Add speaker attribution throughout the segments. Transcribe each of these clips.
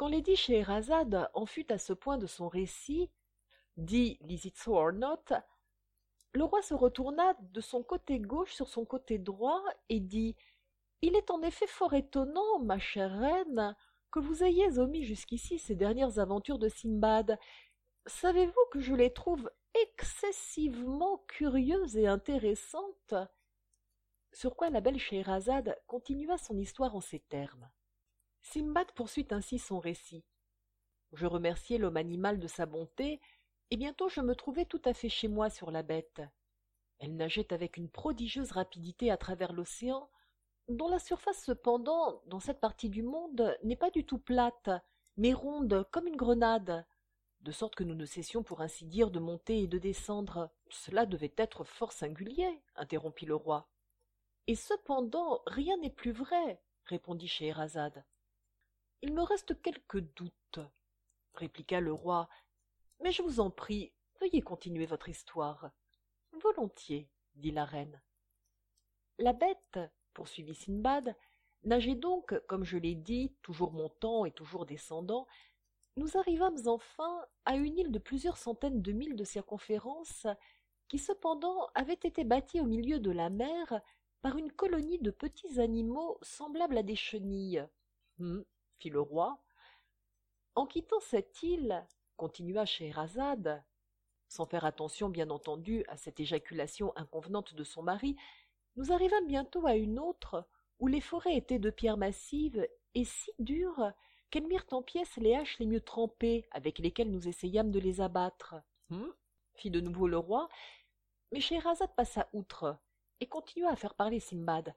Speaker 1: Quand lady Scheherazade en fut à ce point de son récit, dit Is it so or not, le roi se retourna de son côté gauche sur son côté droit et dit Il est en effet fort étonnant, ma chère reine, que vous ayez omis jusqu'ici ces dernières aventures de Simbad. Savez-vous que je les trouve excessivement curieuses et intéressantes? Sur quoi la belle Scheherazade continua son histoire en ces termes. Simbad poursuit ainsi son récit. Je remerciai l'homme animal de sa bonté, et bientôt je me trouvai tout à fait chez moi sur la bête. Elle nageait avec une prodigieuse rapidité à travers l'océan, dont la surface cependant, dans cette partie du monde, n'est pas du tout plate, mais ronde comme une grenade, de sorte que nous ne cessions pour ainsi dire de monter et de descendre. Cela devait être fort singulier, interrompit le roi. Et cependant, rien n'est plus vrai, répondit Scheherazade. Il me reste quelques doutes, répliqua le roi, mais je vous en prie, veuillez continuer votre histoire. Volontiers, dit la reine. La bête, poursuivit Simbad, nageait donc, comme je l'ai dit, toujours montant et toujours descendant. Nous arrivâmes enfin à une île de plusieurs centaines de milles de circonférence, qui cependant avait été bâtie au milieu de la mer par une colonie de petits animaux semblables à des chenilles. Fit le roi. En quittant cette île, continua Scheherazade, sans faire attention bien entendu à cette éjaculation inconvenante de son mari, nous arrivâmes bientôt à une autre où les forêts étaient de pierres massives et si dures qu'elles mirent en pièces les haches les mieux trempées avec lesquelles nous essayâmes de les abattre. Fit de nouveau le roi, mais Scheherazade passa outre et continua à faire parler Simbad.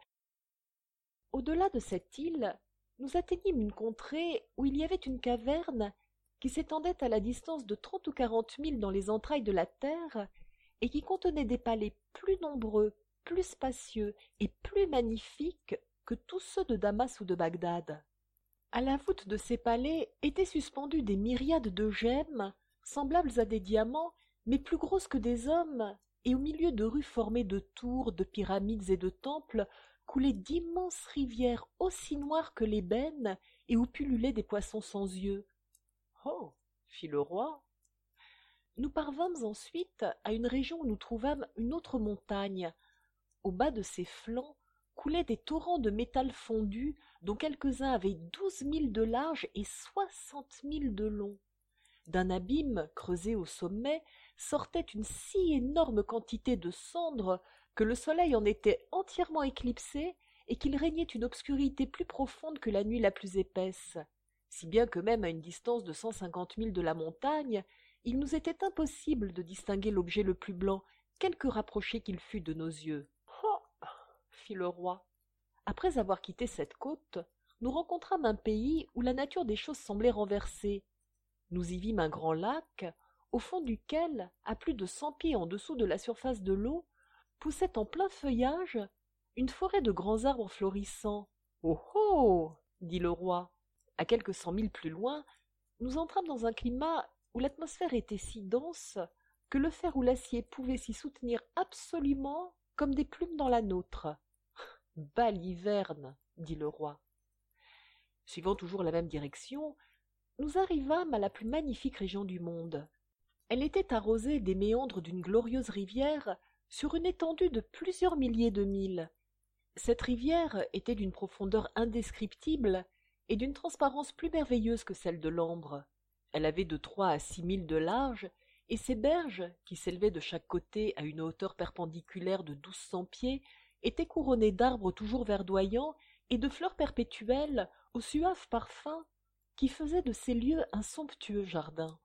Speaker 1: Au-delà de cette île, nous atteignîmes une contrée où il y avait une caverne qui s'étendait à la distance de 30 ou 40 milles dans les entrailles de la terre et qui contenait des palais plus nombreux, plus spacieux et plus magnifiques que tous ceux de Damas ou de Bagdad. À la voûte de ces palais étaient suspendues des myriades de gemmes, semblables à des diamants, mais plus grosses que des hommes, et au milieu de rues formées de tours, de pyramides et de temples, coulaient d'immenses rivières aussi noires que l'ébène, et où pullulaient des poissons sans yeux. « Oh » fit le roi. Nous parvînmes ensuite à une région où nous trouvâmes une autre montagne. Au bas de ses flancs coulaient des torrents de métal fondu, dont quelques-uns avaient 12 milles de large et 60 milles de long. D'un abîme creusé au sommet sortait une si énorme quantité de cendres que le soleil en était entièrement éclipsé et qu'il régnait une obscurité plus profonde que la nuit la plus épaisse, si bien que même à une distance de 150 milles de la montagne, il nous était impossible de distinguer l'objet le plus blanc, quelque rapproché qu'il fût de nos yeux. « Oh » fit le roi. Après avoir quitté cette côte, nous rencontrâmes un pays où la nature des choses semblait renversée. Nous y vîmes un grand lac, au fond duquel, à plus de 100 pieds en dessous de la surface de l'eau, poussait en plein feuillage une forêt de grands arbres florissants. « Oh oh » dit le roi. À quelques 100 milles plus loin, nous entrâmes dans un climat où l'atmosphère était si dense que le fer ou l'acier pouvaient s'y soutenir absolument comme des plumes dans la nôtre. « Baliverne » dit le roi. Suivant toujours la même direction, nous arrivâmes à la plus magnifique région du monde. Elle était arrosée des méandres d'une glorieuse rivière sur une étendue de plusieurs milliers de milles. Cette rivière était d'une profondeur indescriptible et d'une transparence plus merveilleuse que celle de l'Ambre. Elle avait de 3 à 6 milles de large, et ses berges, qui s'élevaient de chaque côté à une hauteur perpendiculaire de 1200 pieds, étaient couronnées d'arbres toujours verdoyants et de fleurs perpétuelles au suave parfum qui faisait de ces lieux un somptueux jardin.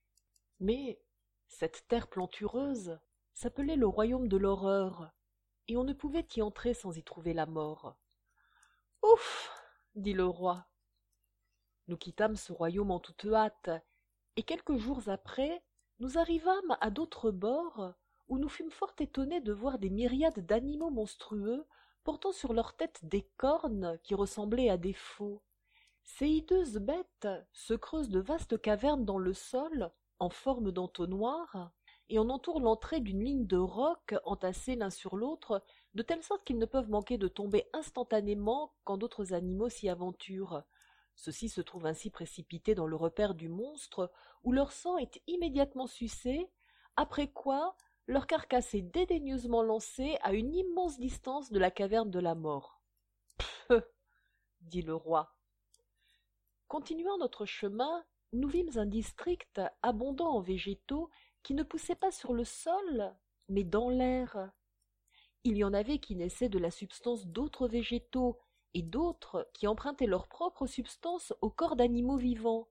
Speaker 1: Mais cette terre plantureuse s'appelait le royaume de l'horreur, et on ne pouvait y entrer sans y trouver la mort. « Ouf » dit le roi. Nous quittâmes ce royaume en toute hâte, et quelques jours après, nous arrivâmes à d'autres bords, où nous fûmes fort étonnés de voir des myriades d'animaux monstrueux portant sur leurs têtes des cornes qui ressemblaient à des faux. Ces hideuses bêtes se creusent de vastes cavernes dans le sol, en forme d'entonnoir, et en entourent l'entrée d'une ligne de rocs entassés l'un sur l'autre, de telle sorte qu'ils ne peuvent manquer de tomber instantanément quand d'autres animaux s'y aventurent. Ceux-ci se trouvent ainsi précipités dans le repaire du monstre, où leur sang est immédiatement sucé, après quoi leur carcasse est dédaigneusement lancée à une immense distance de la caverne de la mort. « Peuh !» dit le roi. Continuant notre chemin, nous vîmes un district abondant en végétaux qui ne poussaient pas sur le sol, mais dans l'air. Il y en avait qui naissaient de la substance d'autres végétaux, et d'autres qui empruntaient leur propre substance au corps d'animaux vivants.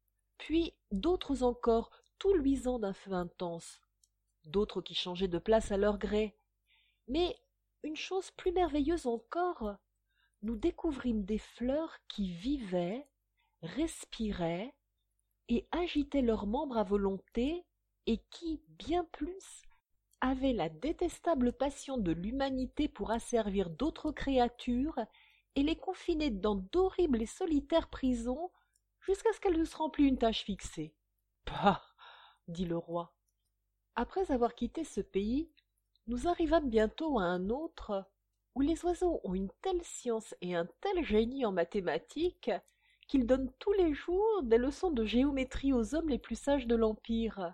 Speaker 1: Puis d'autres encore, tout luisants d'un feu intense. D'autres qui changeaient de place à leur gré. Mais une chose plus merveilleuse encore, nous découvrîmes des fleurs qui vivaient, respiraient et agitaient leurs membres à volonté, et qui, bien plus, avaient la détestable passion de l'humanité pour asservir d'autres créatures et les confiner dans d'horribles et solitaires prisons jusqu'à ce qu'elles eussent rempli une tâche fixée. « Bah !» dit le roi. Après avoir quitté ce pays, nous arrivâmes bientôt à un autre où les oiseaux ont une telle science et un tel génie en mathématiques qu'ils donnent tous les jours des leçons de géométrie aux hommes les plus sages de l'Empire.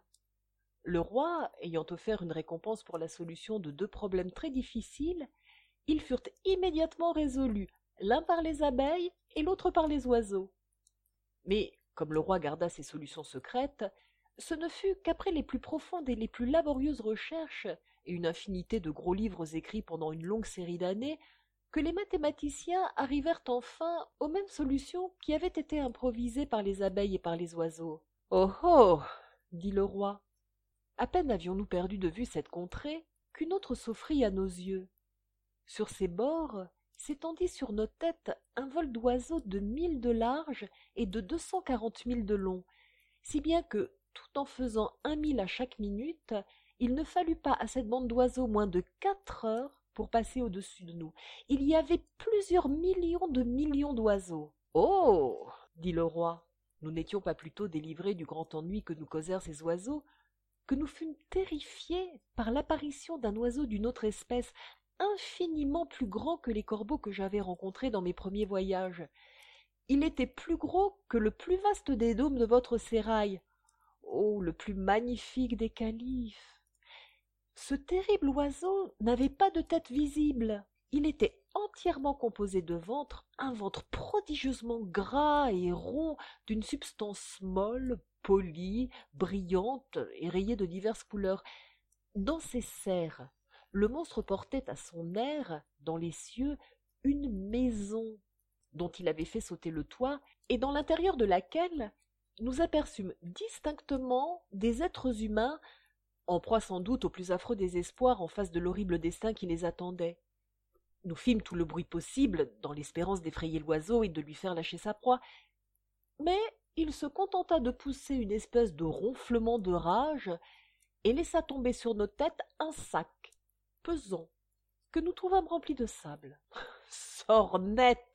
Speaker 1: Le roi, ayant offert une récompense pour la solution de 2 problèmes très difficiles, ils furent immédiatement résolus, l'un par les abeilles et l'autre par les oiseaux. Mais, comme le roi garda ses solutions secrètes, ce ne fut qu'après les plus profondes et les plus laborieuses recherches, et une infinité de gros livres écrits pendant une longue série d'années, que les mathématiciens arrivèrent enfin aux mêmes solutions qui avaient été improvisées par les abeilles et par les oiseaux. « Oh oh !» dit le roi. À peine avions-nous perdu de vue cette contrée qu'une autre s'offrit à nos yeux. Sur ses bords s'étendit sur nos têtes un vol d'oiseaux de 1000 de large et de 240 000 de long, si bien que, tout en faisant 1000 à chaque minute, il ne fallut pas à cette bande d'oiseaux moins de 4 heures pour passer au-dessus de nous. Il y avait plusieurs millions d'oiseaux. « Oh !» dit le roi. Nous n'étions pas plutôt délivrés du grand ennui que nous causèrent ces oiseaux, que nous fûmes terrifiés par l'apparition d'un oiseau d'une autre espèce, infiniment plus grand que les corbeaux que j'avais rencontrés dans mes premiers voyages. Il était plus gros que le plus vaste des dômes de votre sérail. Oh, le plus magnifique des califes! Ce terrible oiseau n'avait pas de tête visible. Il était entièrement composé de ventre, un ventre prodigieusement gras et rond, d'une substance molle, polie, brillante et rayée de diverses couleurs. Dans ses serres, le monstre portait à son air, dans les cieux, une maison dont il avait fait sauter le toit, et dans l'intérieur de laquelle nous aperçûmes distinctement des êtres humains, en proie sans doute au plus affreux désespoir en face de l'horrible destin qui les attendait. Nous fîmes tout le bruit possible, dans l'espérance d'effrayer l'oiseau et de lui faire lâcher sa proie, mais il se contenta de pousser une espèce de ronflement de rage et laissa tomber sur nos têtes un sac pesant que nous trouvâmes rempli de sable. « Sornette !»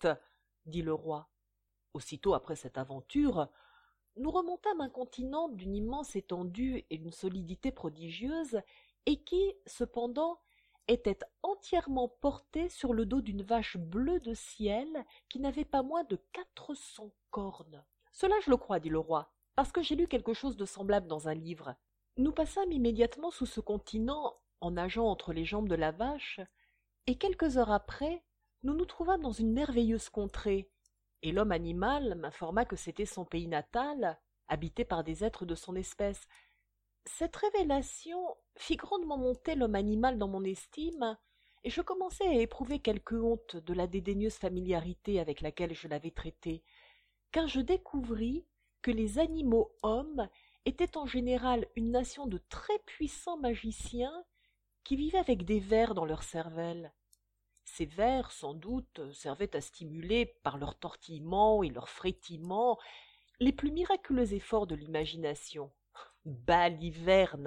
Speaker 1: dit le roi. Aussitôt après cette aventure, nous remontâmes un continent d'une immense étendue et d'une solidité prodigieuse, et qui, cependant, était entièrement porté sur le dos d'une vache bleue de ciel qui n'avait pas moins de 400 cornes. « Cela je le crois, dit le roi, parce que j'ai lu quelque chose de semblable dans un livre. » Nous passâmes immédiatement sous ce continent en nageant entre les jambes de la vache, et quelques heures après, nous nous trouvâmes dans une merveilleuse contrée, et l'homme animal m'informa que c'était son pays natal, habité par des êtres de son espèce. Cette révélation fit grandement monter l'homme animal dans mon estime, et je commençai à éprouver quelque honte de la dédaigneuse familiarité avec laquelle je l'avais traité, car je découvris que les animaux hommes étaient en général une nation de très puissants magiciens qui vivaient avec des vers dans leur cervelle. Ces vers, sans doute, servaient à stimuler, par leur tortillement et leur frétillement, les plus miraculeux efforts de l'imagination. « Baliverne !»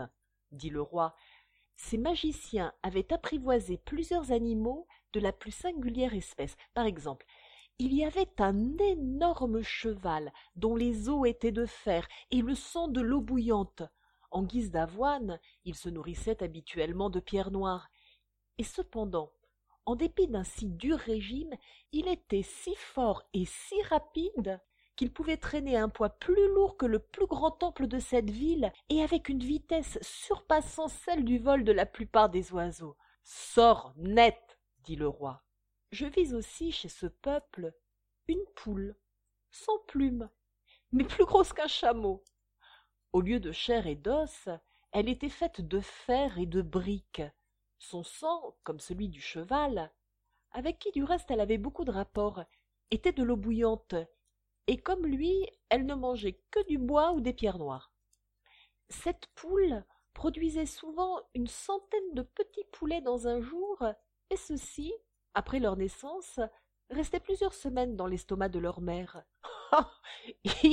Speaker 1: dit le roi. Ces magiciens avaient apprivoisé plusieurs animaux de la plus singulière espèce. Par exemple, il y avait un énorme cheval dont les os étaient de fer et le sang de l'eau bouillante. En guise d'avoine, il se nourrissait habituellement de pierres noires. Et cependant, en dépit d'un si dur régime, il était si fort et si rapide qu'il pouvait traîner un poids plus lourd que le plus grand temple de cette ville et avec une vitesse surpassant celle du vol de la plupart des oiseaux. « Sors net !» dit le roi. « Je vis aussi chez ce peuple une poule, sans plumes, mais plus grosse qu'un chameau. Au lieu de chair et d'os, elle était faite de fer et de briques. Son sang, comme celui du cheval, avec qui du reste elle avait beaucoup de rapports, était de l'eau bouillante, et comme lui, elle ne mangeait que du bois ou des pierres noires. Cette poule produisait souvent une centaine de petits poulets dans un jour, et ceux-ci, après leur naissance, restaient plusieurs semaines dans l'estomac de leur mère. « Ah, inepte !»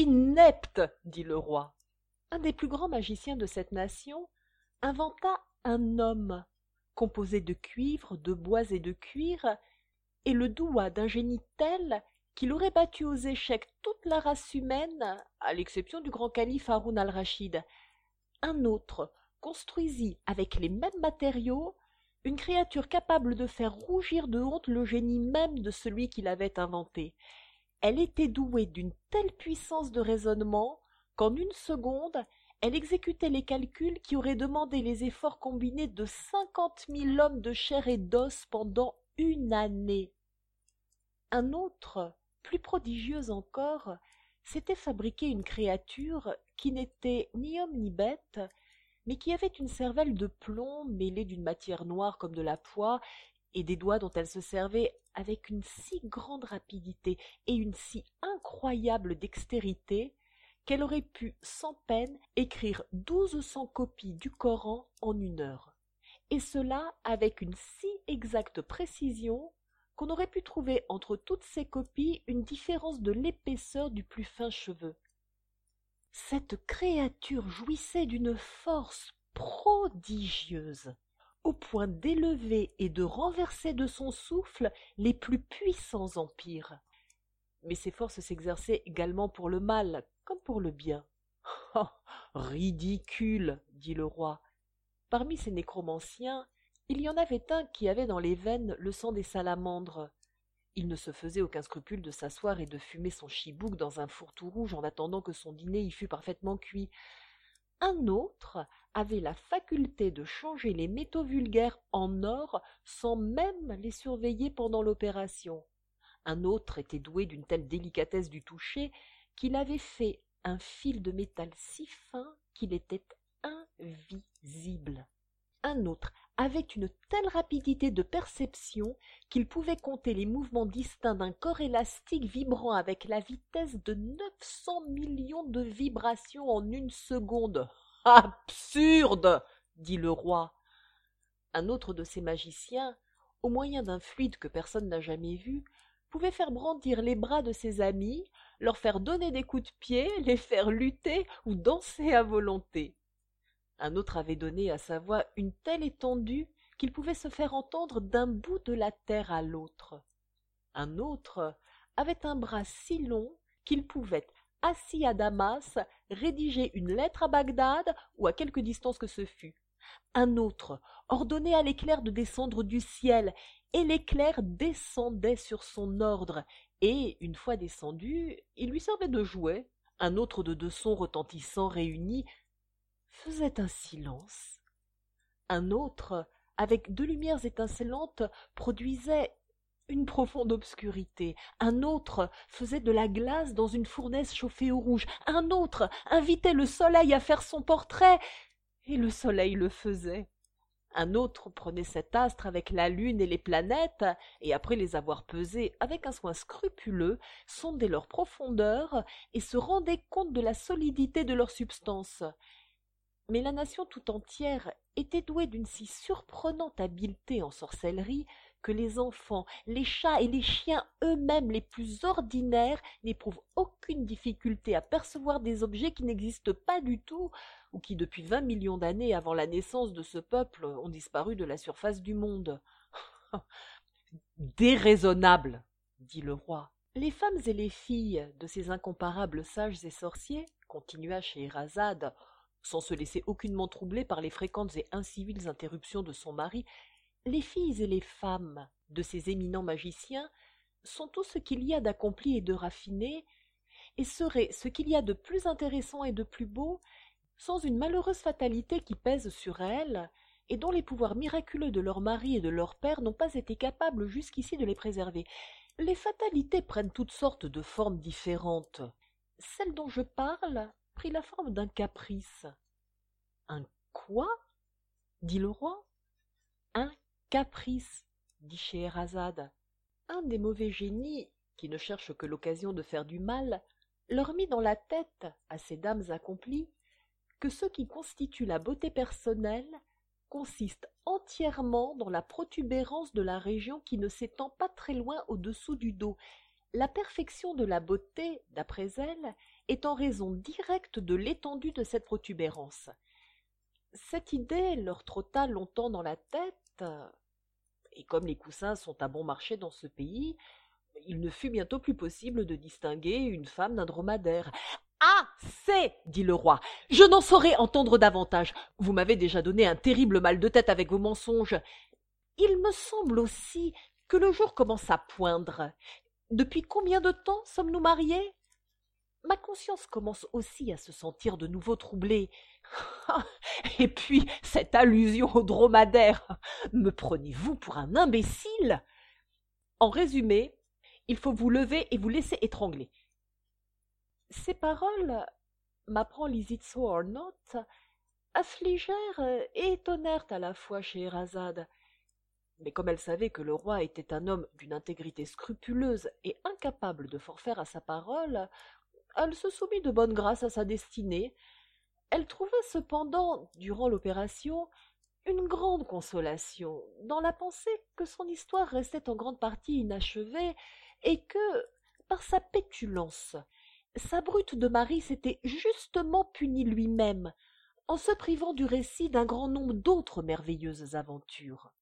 Speaker 1: dit le roi. Un des plus grands magiciens de cette nation inventa un homme, composé de cuivre, de bois et de cuir, et le doua d'un génie tel qu'il aurait battu aux échecs toute la race humaine, à l'exception du grand calife Haroun al-Rachid. Un autre construisit avec les mêmes matériaux une créature capable de faire rougir de honte le génie même de celui qui l'avait inventée. Elle était douée d'une telle puissance de raisonnement qu'en une seconde, elle exécutait les calculs qui auraient demandé les efforts combinés de 50 000 hommes de chair et d'os pendant une année. Un autre, plus prodigieux encore, s'était fabriqué une créature qui n'était ni homme ni bête, mais qui avait une cervelle de plomb mêlée d'une matière noire comme de la poix, et des doigts dont elle se servait avec une si grande rapidité et une si incroyable dextérité qu'elle aurait pu sans peine écrire 1200 copies du Coran en une heure, et cela avec une si exacte précision qu'on aurait pu trouver entre toutes ces copies une différence de l'épaisseur du plus fin cheveu. Cette créature jouissait d'une force prodigieuse, au point d'élever et de renverser de son souffle les plus puissants empires. Mais ses forces s'exerçaient également pour le mal comme pour le bien. « Oh, ridicule !» dit le roi. Parmi ces nécromanciens, il y en avait un qui avait dans les veines le sang des salamandres. Il ne se faisait aucun scrupule de s'asseoir et de fumer son chibouk dans un four tout rouge en attendant que son dîner y fût parfaitement cuit. Un autre avait la faculté de changer les métaux vulgaires en or sans même les surveiller pendant l'opération. Un autre était doué d'une telle délicatesse du toucher qu'il avait fait un fil de métal si fin qu'il était invisible. Un autre avait une telle rapidité de perception qu'il pouvait compter les mouvements distincts d'un corps élastique vibrant avec la vitesse de 900 millions de vibrations en une seconde. « Absurde !» dit le roi. Un autre de ces magiciens, au moyen d'un fluide que personne n'a jamais vu, pouvait faire brandir les bras de ses amis, leur faire donner des coups de pied, les faire lutter ou danser à volonté. Un autre avait donné à sa voix une telle étendue qu'il pouvait se faire entendre d'un bout de la terre à l'autre. Un autre avait un bras si long qu'il pouvait, assis à Damas, rédiger une lettre à Bagdad ou à quelque distance que ce fût. Un autre ordonnait à l'éclair de descendre du ciel, et l'éclair descendait sur son ordre, et, une fois descendu, il lui servait de jouet. Un autre de deux sons retentissants réunis faisait un silence. Un autre, avec deux lumières étincelantes, produisait une profonde obscurité. Un autre faisait de la glace dans une fournaise chauffée au rouge. Un autre invitait le soleil à faire son portrait, et le soleil le faisait. Un autre prenait cet astre avec la lune et les planètes, et après les avoir pesés avec un soin scrupuleux, sondait leur profondeur et se rendait compte de la solidité de leur substance. Mais la nation tout entière était douée d'une si surprenante habileté en sorcellerie que les enfants, les chats et les chiens eux-mêmes les plus ordinaires n'éprouvent aucune difficulté à percevoir des objets qui n'existent pas du tout ou qui depuis 20 millions d'années avant la naissance de ce peuple ont disparu de la surface du monde. « Déraisonnable !» dit le roi. Les femmes et les filles de ces incomparables sages et sorciers, continua Scheherazade, sans se laisser aucunement troubler par les fréquentes et inciviles interruptions de son mari, les filles et les femmes de ces éminents magiciens sont tout ce qu'il y a d'accompli et de raffiné, et serait ce qu'il y a de plus intéressant et de plus beau, sans une malheureuse fatalité qui pèse sur elles, et dont les pouvoirs miraculeux de leur mari et de leur père n'ont pas été capables jusqu'ici de les préserver. Les fatalités prennent toutes sortes de formes différentes. Celle dont je parle prit la forme d'un caprice. Un quoi? Dit le roi. Un caprice, dit Scheherazade. Un des mauvais génies, qui ne cherchent que l'occasion de faire du mal, leur mit dans la tête, à ces dames accomplies, que ce qui constitue la beauté personnelle consiste entièrement dans la protubérance de la région qui ne s'étend pas très loin au-dessous du dos. La perfection de la beauté, d'après elle, est en raison directe de l'étendue de cette protubérance. Cette idée leur trotta longtemps dans la tête, et comme les coussins sont à bon marché dans ce pays, il ne fut bientôt plus possible de distinguer une femme d'un dromadaire. « Assez !» dit le roi. « Je n'en saurais entendre davantage. Vous m'avez déjà donné un terrible mal de tête avec vos mensonges. Il me semble aussi que le jour commence à poindre. Depuis combien de temps sommes-nous mariés ? Ma conscience commence aussi à se sentir de nouveau troublée. Et puis, cette allusion au dromadaire, me prenez-vous pour un imbécile ? En résumé, il faut vous lever et vous laisser étrangler. » Ces paroles, m'apprend Lizitzornot, affligèrent et étonnèrent à la fois Scheherazade. Mais comme elle savait que le roi était un homme d'une intégrité scrupuleuse et incapable de forfaire à sa parole, elle se soumit de bonne grâce à sa destinée. Elle trouva cependant, durant l'opération, une grande consolation dans la pensée que son histoire restait en grande partie inachevée et que, par sa pétulance, sa brute de mari s'était justement puni lui-même en se privant du récit d'un grand nombre d'autres merveilleuses aventures.